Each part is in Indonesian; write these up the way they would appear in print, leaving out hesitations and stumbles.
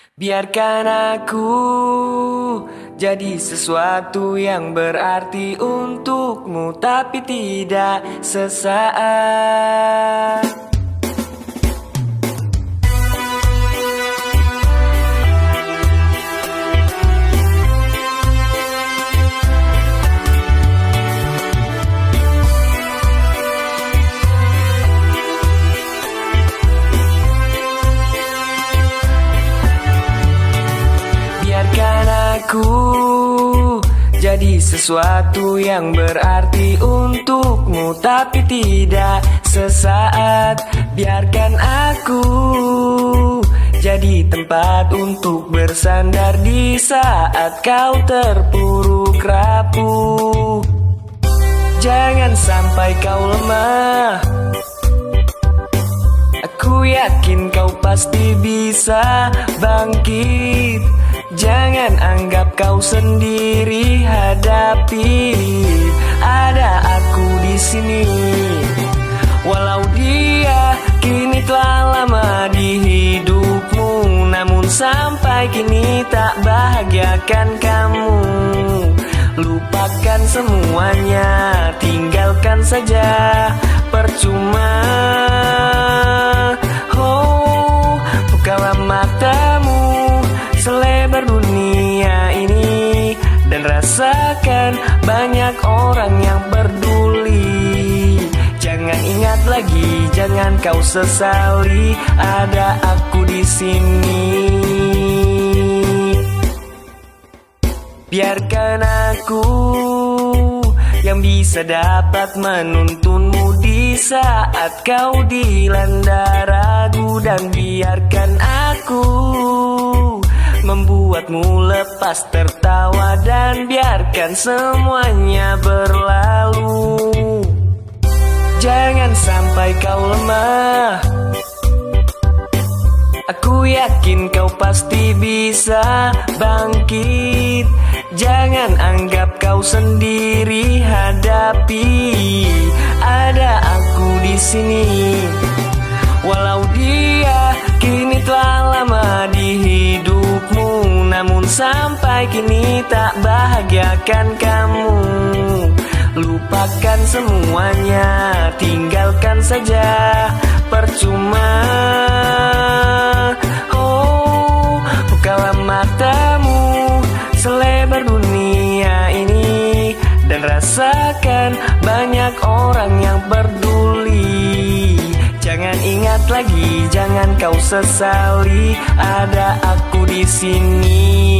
Biarkan aku jadi sesuatu yang berarti untukmu, tapi tidak sesaat. Biarkan aku jadi sesuatu yang berarti untukmu, tapi tidak sesaat. Biarkan aku jadi tempat untuk bersandar di saat kau terpuruk rapuh. Jangan sampai kau lemah, aku yakin kau pasti bisa bangkit. Jangan anggap kau sendiri, hadapi, ada aku di sini. Walau dia kini telah lama di hidupmu, namun sampai kini tak bahagiakan kamu. Lupakan semuanya, tinggalkan saja, percuma. Oh, bukalah matamu selebar dunia ini dan rasakan banyak orang yang peduli. Jangan ingat lagi, jangan kau sesali, ada aku di sini. Biarkan aku yang bisa dapat menuntunmu di saat kau dilanda ragu, dan biarkan aku membuatmu lepas tertawa, dan biarkan semuanya berlalu. Jangan sampai kau lemah, aku yakin kau pasti bisa bangkit. Jangan anggap kau sendiri, hadapi, ada aku di sini. Walau dia kini telah lama di hidupmu, namun sampai kini tak bahagiakan kamu. Lupakan semuanya, tinggalkan saja, percuma. Oh, bukalah matamu selebar dunia ini dan rasakan banyak orang yang peduli. Jangan ingat lagi, jangan kau sesali, ada aku di sini.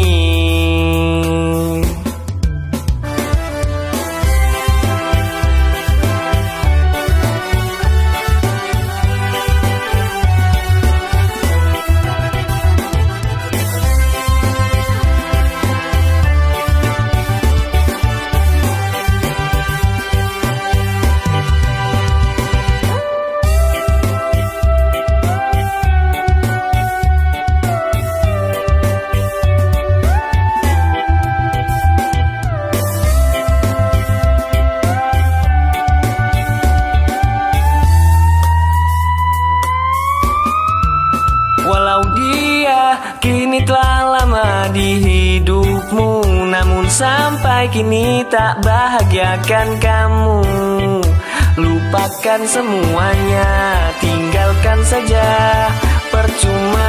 Walau dia kini telah lama di hidupmu, namun sampai kini tak bahagiakan kamu. Lupakan semuanya, tinggalkan saja, percuma.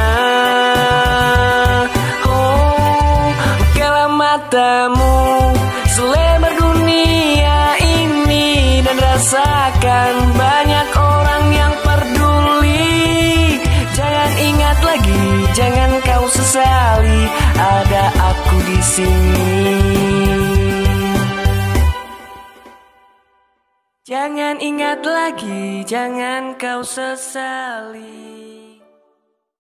Oh, bukalah matamu selebar dunia ini dan rasakan banyak orang yang peduli. Jangan ingat lagi, jangan kau sesali, ada aku di sini. Jangan ingat lagi, jangan kau sesali.